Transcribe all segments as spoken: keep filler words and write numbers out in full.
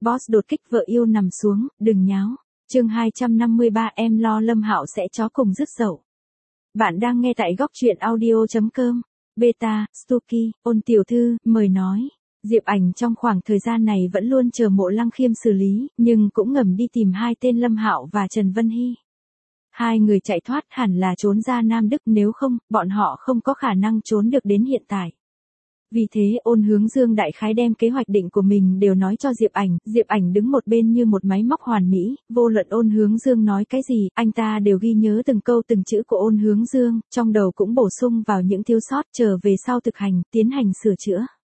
Boss đột kích vợ yêu nằm xuống, đừng nháo. Chương hai trăm năm mươi ba em lo Lâm Hạo sẽ chó cùng rứt dậu. Bạn đang nghe tại góc truyện audio chấm com. Beta, Stuky, Ôn tiểu thư, mời nói. Diệp Ảnh trong khoảng thời gian này vẫn luôn chờ Mộ Lăng Khiêm xử lý, nhưng cũng ngầm đi tìm hai tên Lâm Hạo và Trần Vân Hy. Hai người chạy thoát hẳn là trốn ra Nam Đức, nếu không, bọn họ không có khả năng trốn được đến hiện tại. Vì thế Ôn Hướng Dương đại khái đem kế hoạch định của mình đều nói cho Diệp Ảnh, Diệp Ảnh đứng một bên như một máy móc hoàn mỹ, vô luận Ôn Hướng Dương nói cái gì, anh ta đều ghi nhớ từng câu từng chữ của Ôn Hướng Dương, trong đầu cũng bổ sung vào những thiếu sót, trở về sau thực hành, tiến hành sửa chữa.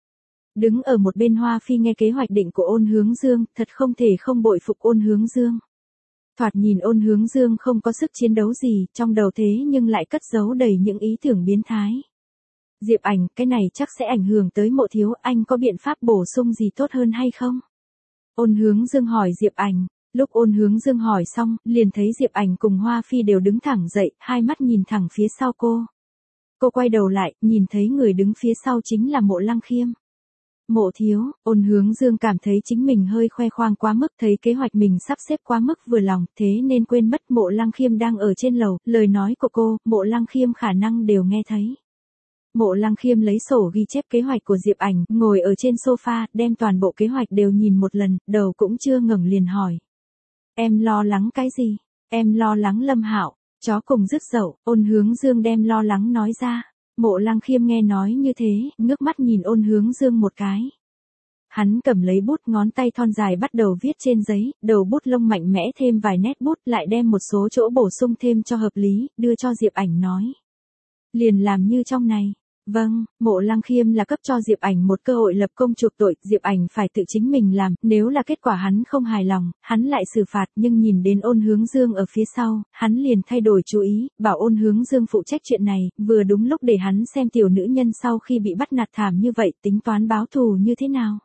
Đứng ở một bên Hoa Phi nghe kế hoạch định của Ôn Hướng Dương, thật không thể không bội phục Ôn Hướng Dương. Thoạt nhìn Ôn Hướng Dương không có sức chiến đấu gì, trong đầu thế nhưng lại cất giấu đầy những ý tưởng biến thái. Diệp Ảnh, cái này chắc sẽ ảnh hưởng tới Mộ thiếu, anh có biện pháp bổ sung gì tốt hơn hay không? Ôn Hướng Dương hỏi Diệp Ảnh. Lúc Ôn Hướng Dương hỏi xong, liền thấy Diệp Ảnh cùng Hoa Phi đều đứng thẳng dậy, hai mắt nhìn thẳng phía sau cô. Cô quay đầu lại, nhìn thấy người đứng phía sau chính là Mộ Lăng Khiêm. Mộ thiếu, Ôn Hướng Dương cảm thấy chính mình hơi khoe khoang quá mức, thấy kế hoạch mình sắp xếp quá mức vừa lòng, thế nên quên mất Mộ Lăng Khiêm đang ở trên lầu, lời nói của cô, Mộ Lăng Khiêm khả năng đều nghe thấy. Mộ Lăng Khiêm lấy sổ ghi chép kế hoạch của Diệp Ảnh, ngồi ở trên sofa, đem toàn bộ kế hoạch đều nhìn một lần, đầu cũng chưa ngẩng liền hỏi. Em lo lắng cái gì? Em lo lắng Lâm Hạo, chó cùng rứt dậu. Ôn Hướng Dương đem lo lắng nói ra. Mộ Lăng Khiêm nghe nói như thế, ngước mắt nhìn Ôn Hướng Dương một cái. Hắn cầm lấy bút, ngón tay thon dài bắt đầu viết trên giấy, đầu bút lông mạnh mẽ thêm vài nét bút, lại đem một số chỗ bổ sung thêm cho hợp lý, đưa cho Diệp Ảnh nói. Liền làm như trong này. Vâng, Mộ Lăng Khiêm là cấp cho Diệp Ảnh một cơ hội lập công chuộc tội, Diệp Ảnh phải tự chính mình làm, nếu là kết quả hắn không hài lòng, hắn lại xử phạt, nhưng nhìn đến Ôn Hướng Dương ở phía sau, hắn liền thay đổi chú ý, bảo Ôn Hướng Dương phụ trách chuyện này, vừa đúng lúc để hắn xem tiểu nữ nhân sau khi bị bắt nạt thảm như vậy, tính toán báo thù như thế nào.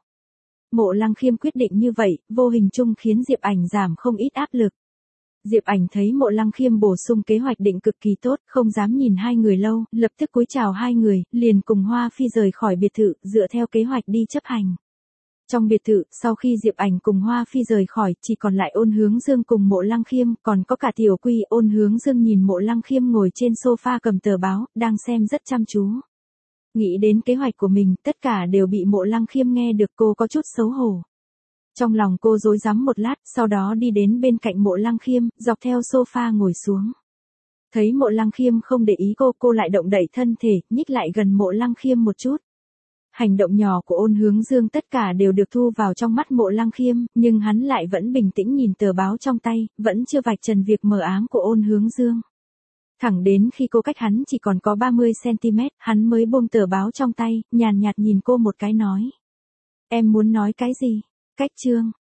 Mộ Lăng Khiêm quyết định như vậy, vô hình chung khiến Diệp Ảnh giảm không ít áp lực. Diệp Ảnh thấy Mộ Lăng Khiêm bổ sung kế hoạch định cực kỳ tốt, không dám nhìn hai người lâu, lập tức cúi chào hai người, liền cùng Hoa Phi rời khỏi biệt thự, dựa theo kế hoạch đi chấp hành. Trong biệt thự, sau khi Diệp Ảnh cùng Hoa Phi rời khỏi, chỉ còn lại Ôn Hướng Dương cùng Mộ Lăng Khiêm, còn có cả Tiểu Quy. Ôn Hướng Dương nhìn Mộ Lăng Khiêm ngồi trên sofa cầm tờ báo, đang xem rất chăm chú. Nghĩ đến kế hoạch của mình, tất cả đều bị Mộ Lăng Khiêm nghe được, cô có chút xấu hổ. Trong lòng cô rối rắm một lát, sau đó đi đến bên cạnh Mộ Lăng Khiêm, dọc theo sofa ngồi xuống. Thấy Mộ Lăng Khiêm không để ý cô, cô lại động đẩy thân thể, nhích lại gần Mộ Lăng Khiêm một chút. Hành động nhỏ của Ôn Hướng Dương tất cả đều được thu vào trong mắt Mộ Lăng Khiêm, nhưng hắn lại vẫn bình tĩnh nhìn tờ báo trong tay, vẫn chưa vạch trần việc mờ ám của Ôn Hướng Dương. Thẳng đến khi cô cách hắn chỉ còn có ba mươi xăng-ti-mét, hắn mới buông tờ báo trong tay, nhàn nhạt nhìn cô một cái nói. Em muốn nói cái gì? Cách chương,